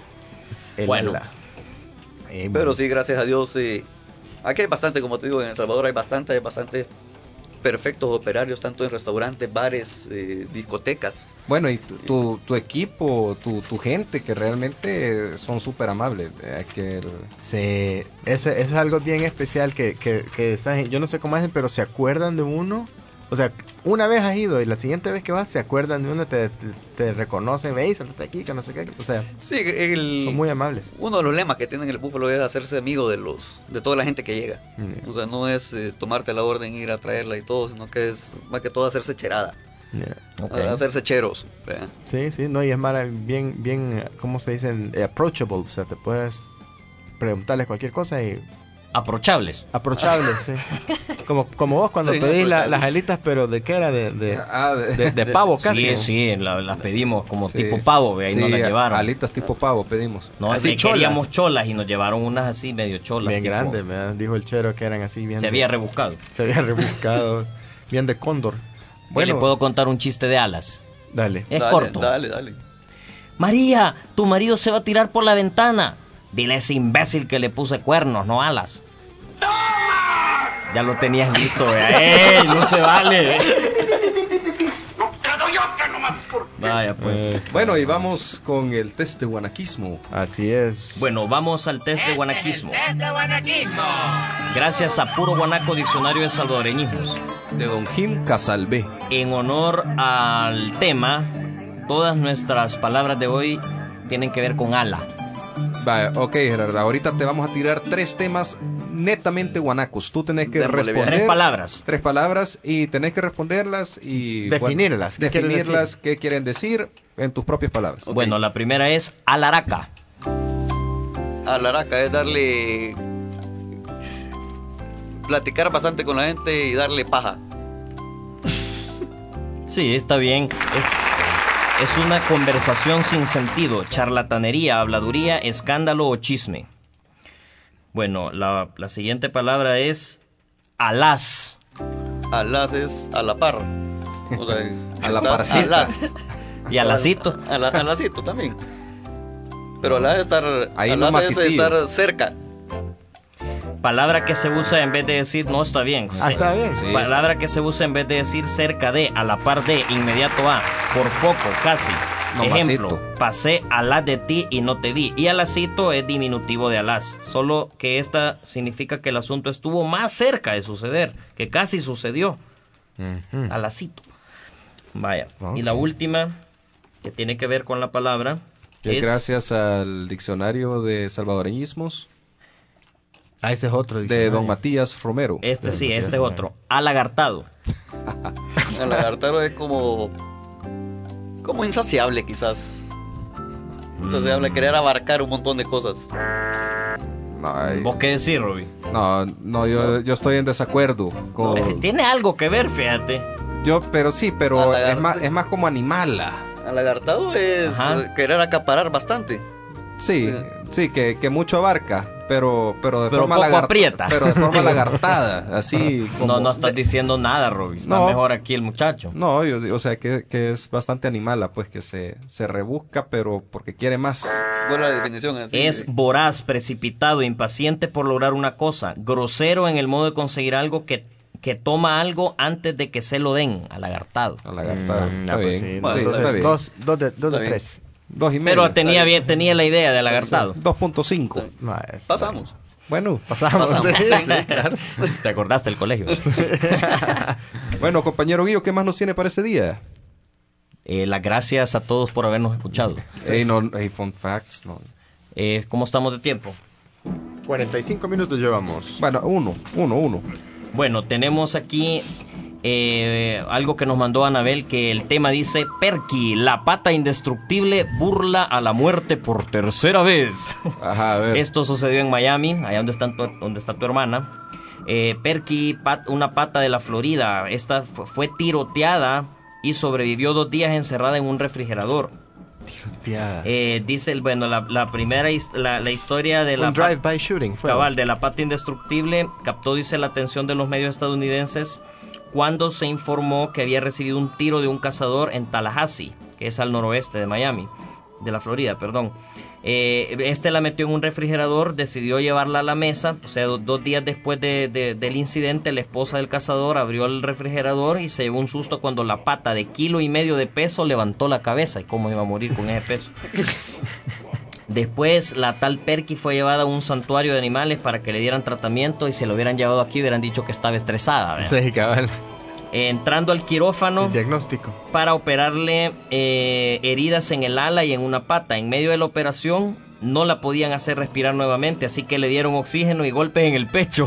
El bueno. ala. Eh, Pero sí, gracias a Dios, eh, aquí hay bastante, como te digo, en El Salvador hay bastante, hay bastante perfectos operarios, tanto en restaurantes, bares, eh, discotecas. Bueno, y tu, tu, tu equipo, tu, tu gente, que realmente son súper amables. Eh, que el... Sí, eso, eso es algo bien especial que, que, que esa, yo no sé cómo hacen, pero se acuerdan de uno. O sea, una vez has ido y la siguiente vez que vas se acuerdan de uno, te, te, te reconocen, veis, saltate aquí, que no sé qué. O sea, sí, el, son muy amables. Uno de los lemas que tienen el Búfalo es hacerse amigo de los de toda la gente que llega. Mm. O sea, no es eh, tomarte la orden, ir a traerla y todo, sino que es más que todo hacerse cherada. Yeah. Okay. Hacerse cheros. ¿Verdad? Sí, sí, no, y es mara, bien, bien, ¿cómo se dicen? Eh, approachable, o sea, te puedes preguntarles cualquier cosa y... Aprochables. Aprochables, sí. Como, como vos cuando Sí, pedís la, aprochables. las alitas, pero ¿de qué era? De, de, Ah, de- de, de pavo casi. Sí, ¿no? sí, la- las pedimos como Sí. tipo pavo, ve, ahí Sí, nos las llevaron. alitas tipo pavo pedimos. No, Así que cholas. queríamos cholas y nos llevaron unas así medio cholas. Bien tipo- grandes, ¿verdad? Dijo el chero que eran así bien... Se de- había rebuscado. Se había rebuscado. Bien de cóndor. Bueno, Bueno. le puedo contar un chiste de alas. Dale. Es dale, corto. Dale, dale. María, tu marido se va a tirar por la ventana. Dile a ese imbécil que le puse cuernos, no alas. Ya lo tenías listo, vea. ¡Ey! No se vale. Vaya, pues. Eh, Bueno, y vamos con el test de guanaquismo. así es. Bueno, vamos al test de guanaquismo. Gracias a Puro Guanaco Diccionario de Salvadoreñismos. De Don Jim Casalvé. En honor al tema, todas nuestras palabras de hoy tienen que ver con ala. Vaya, ok, Gerardo, ahorita te vamos a tirar tres temas netamente guanacos. Tú tenés que Démosle bien. responder... Tres palabras. Tres palabras y tenés que responderlas y... Definirlas, bueno, ¿qué quieren definirlas, decir? qué quieren decir en tus propias palabras. Ok. Bueno, la primera es alaraca. A la araca es darle... Platicar bastante con la gente y darle paja. Sí, está bien. Es, es una conversación sin sentido, charlatanería, habladuría, escándalo o chisme. Bueno, la, la siguiente palabra es alaz. Alas es a la par. O sea, A la estás parcita. alas. Y alacito. Ala- alacito también. Pero alas es estar, Ahí alas nomás es sí, tío. estar cerca. Palabra que se usa en vez de decir no está bien. Ah, está bien. Sí, Palabra que se usa en vez de decir cerca de, a la par de, inmediato a, por poco, casi. Nomasito. Ejemplo, pasé alás de ti y no te vi. Y alacito es diminutivo de alás. Solo que esta significa que el asunto estuvo más cerca de suceder, que casi sucedió. Ujú. Alacito. Vaya. Ok. Y la última, que tiene que ver con la palabra, Que es gracias al diccionario de salvadoreñismos Ah, ese es otro. de diccionario. Don Matías Romero. este sí, este es otro. Alagartado. El lagartero es como... Como insaciable, quizás. Insaciable, querer abarcar un montón de cosas. No, ay, ¿Vos qué decís, Roby? no, no, yo, yo estoy en desacuerdo con... Tiene algo que ver, fíjate. Yo, pero sí, pero Alagar- es más, es más como animala. Alagartado es Ajá. querer acaparar bastante. Sí, sí, que, que mucho abarca, pero, pero de Pero forma poco lagar- aprieta. pero de forma lagartada, así como... No, no estás diciendo nada, Roby. Está No. mejor aquí el muchacho. No, yo digo, o sea, que, que es bastante animala, pues que se, se rebusca, pero porque quiere más. ¿Cuál es la definición? Así, Es voraz, precipitado, impaciente por lograr una cosa, grosero en el modo de conseguir algo, que, que toma algo antes de que se lo den, alagartado. Alagartada. Mm, Está ah, pues bien. sí. Bueno, Sí, Entonces, está bien. Dos, dos de, dos de Está bien. tres. Dos y medio. Pero tenía bien, tenía la idea de agartado. dos punto cinco. No, eh, Pasamos. Bueno, Pasamos. Pasamos. Sí, sí, claro. ¿Te acordaste del colegio? bueno, compañero Guillo, ¿qué más nos tiene para este día? Eh, las gracias a todos por habernos escuchado. Hey, no, hey, fun facts, no. Eh, ¿Cómo estamos de tiempo? cuarenta y cinco minutos llevamos. Bueno, uno, uno, uno. Bueno, tenemos aquí eh, algo que nos mandó Anabel, que el tema dice: Perky, la pata indestructible burla a la muerte por tercera vez. Ajá, a ver. Esto sucedió en Miami, allá donde está tu, donde está tu hermana. Eh, Perky, pat, una pata de la Florida, esta f- fue tiroteada y sobrevivió dos días encerrada en un refrigerador. Tiroteada. Eh, dice, el, bueno, la, la primera, his- la, la historia de la Un pat- drive-by shooting fue. cabal de la pata indestructible captó, dice, la atención de los medios estadounidenses cuando se informó que había recibido un tiro de un cazador en Tallahassee, que es al noroeste de Miami, de la Florida, perdón. Eh, este la metió en un refrigerador, decidió llevarla a la mesa, o sea, do- dos días después de, de- del incidente, la esposa del cazador abrió el refrigerador y se llevó un susto cuando la pata de kilo y medio de peso levantó la cabeza. ¿Y cómo iba a morir con ese peso? Después, la tal Perky fue llevada a un santuario de animales para que le dieran tratamiento, y si lo hubieran llevado aquí hubieran dicho que estaba estresada, ¿verdad? Sí, cabal. Eh, entrando al quirófano El diagnóstico. para operarle eh, heridas en el ala y en una pata. En medio de la operación no la podían hacer respirar nuevamente, así que le dieron oxígeno y golpes en el pecho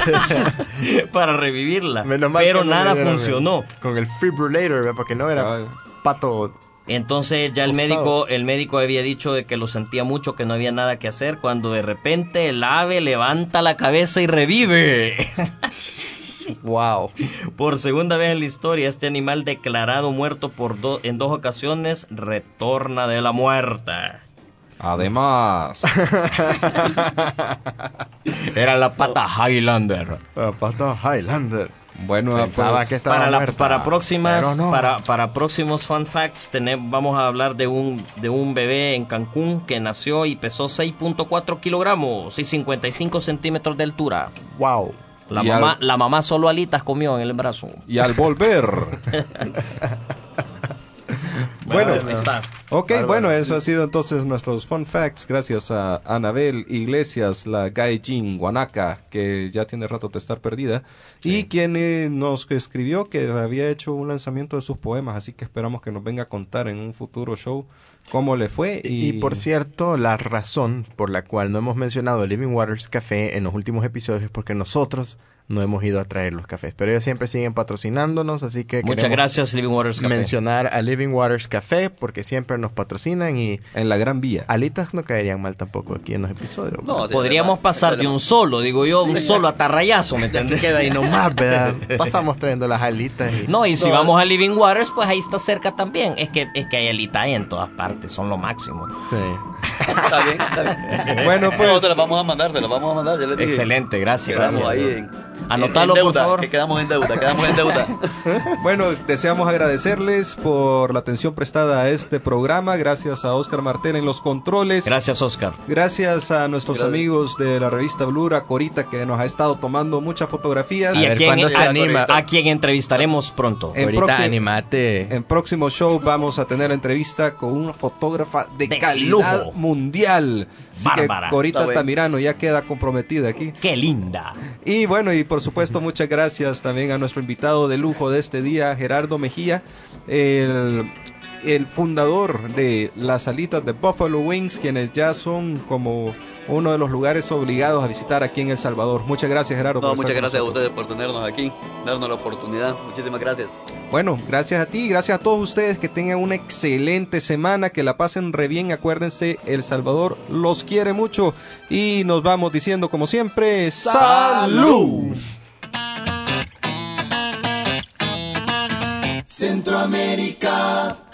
para revivirla. Menos mal Pero que no le nada dieron funcionó. el- con el fibrillator, ¿verdad? Porque no era Ay. pato. Entonces ya el Tostado. médico, el médico había dicho de que lo sentía mucho, que no había nada que hacer, cuando de repente el ave levanta la cabeza y revive. Wow. Por segunda vez en la historia, este animal declarado muerto por do- en dos ocasiones retorna de la muerte. Además, Era la pata Highlander. Pato Highlander. bueno, Pensaba pues, que estaba Para, la- muerta, para próximas, pero no. para, para próximos fun facts, tenem- vamos a hablar de un, de un bebé en Cancún que nació y pesó seis punto cuatro kilogramos y cincuenta y cinco centímetros de altura. Wow. La Y mamá, al- la mamá solo alitas comió en el brazo. y al volver. Bueno, Ahí está. ok, Bárbaro. bueno, eso ha sido entonces nuestros fun facts. Gracias a Anabel Iglesias, la gaijin guanaca, que ya tiene rato de estar perdida, y quien eh, nos escribió que había hecho un lanzamiento de sus poemas, así que esperamos que nos venga a contar en un futuro show cómo le fue. Y, Y por cierto, la razón por la cual no hemos mencionado Living Waters Café en los últimos episodios es porque nosotros no hemos ido a traer los cafés. Pero ellos siempre siguen patrocinándonos, así que Muchas queremos gracias, Living Waters Café. mencionar a Living Waters Café porque siempre nos patrocinan y en la Gran Vía. alitas no caerían mal tampoco aquí en los episodios. No, ¿verdad? sí, Podríamos además, pasar de un solo, digo yo, un solo atarrayazo, ¿me Ya que entiendes? queda ahí nomás, ¿verdad? Pasamos trayendo las alitas y... No, y si No, vamos a Living Waters, pues ahí está cerca también. Es que es que hay alitas en todas partes, son lo máximo. Sí. Está bien, está bien. Bueno, No, pues, se las vamos a mandar, se las vamos a mandar. Ya les dije. Excelente, gracias, Quedamos gracias. ahí en, Anotalo, en- en por deuda, favor. Que quedamos en deuda, quedamos en deuda. bueno, deseamos agradecerles por la atención prestada a este programa. Gracias a Oscar Martel en los controles. Gracias, Oscar. Gracias a nuestros Gracias. amigos de la revista Blura, Corita, que nos ha estado tomando muchas fotografías. Y A a ver, quien, ¿cuándo se a- anima? a quien entrevistaremos pronto. En Ahorita próximo- animate. En próximo show vamos a tener entrevista con una fotógrafa de, De calidad lujo. mundial. Así que Bárbara. Corita Está bueno. Tamirano ya queda comprometida aquí. ¡Qué linda! Y bueno, y por supuesto muchas gracias también a nuestro invitado de lujo de este día, Gerardo Mejía, el, el fundador de las salitas de Buffalo Wings, quienes ya son como uno de los lugares obligados a visitar aquí en El Salvador. Muchas gracias, Gerardo. No, por muchas estar con gracias a nosotros. ustedes por tenernos aquí, darnos la oportunidad. Muchísimas gracias. Bueno, gracias a ti, gracias a todos ustedes, que tengan una excelente semana, que la pasen re bien. Acuérdense, El Salvador los quiere mucho y nos vamos diciendo como siempre, ¡salud! Centroamérica.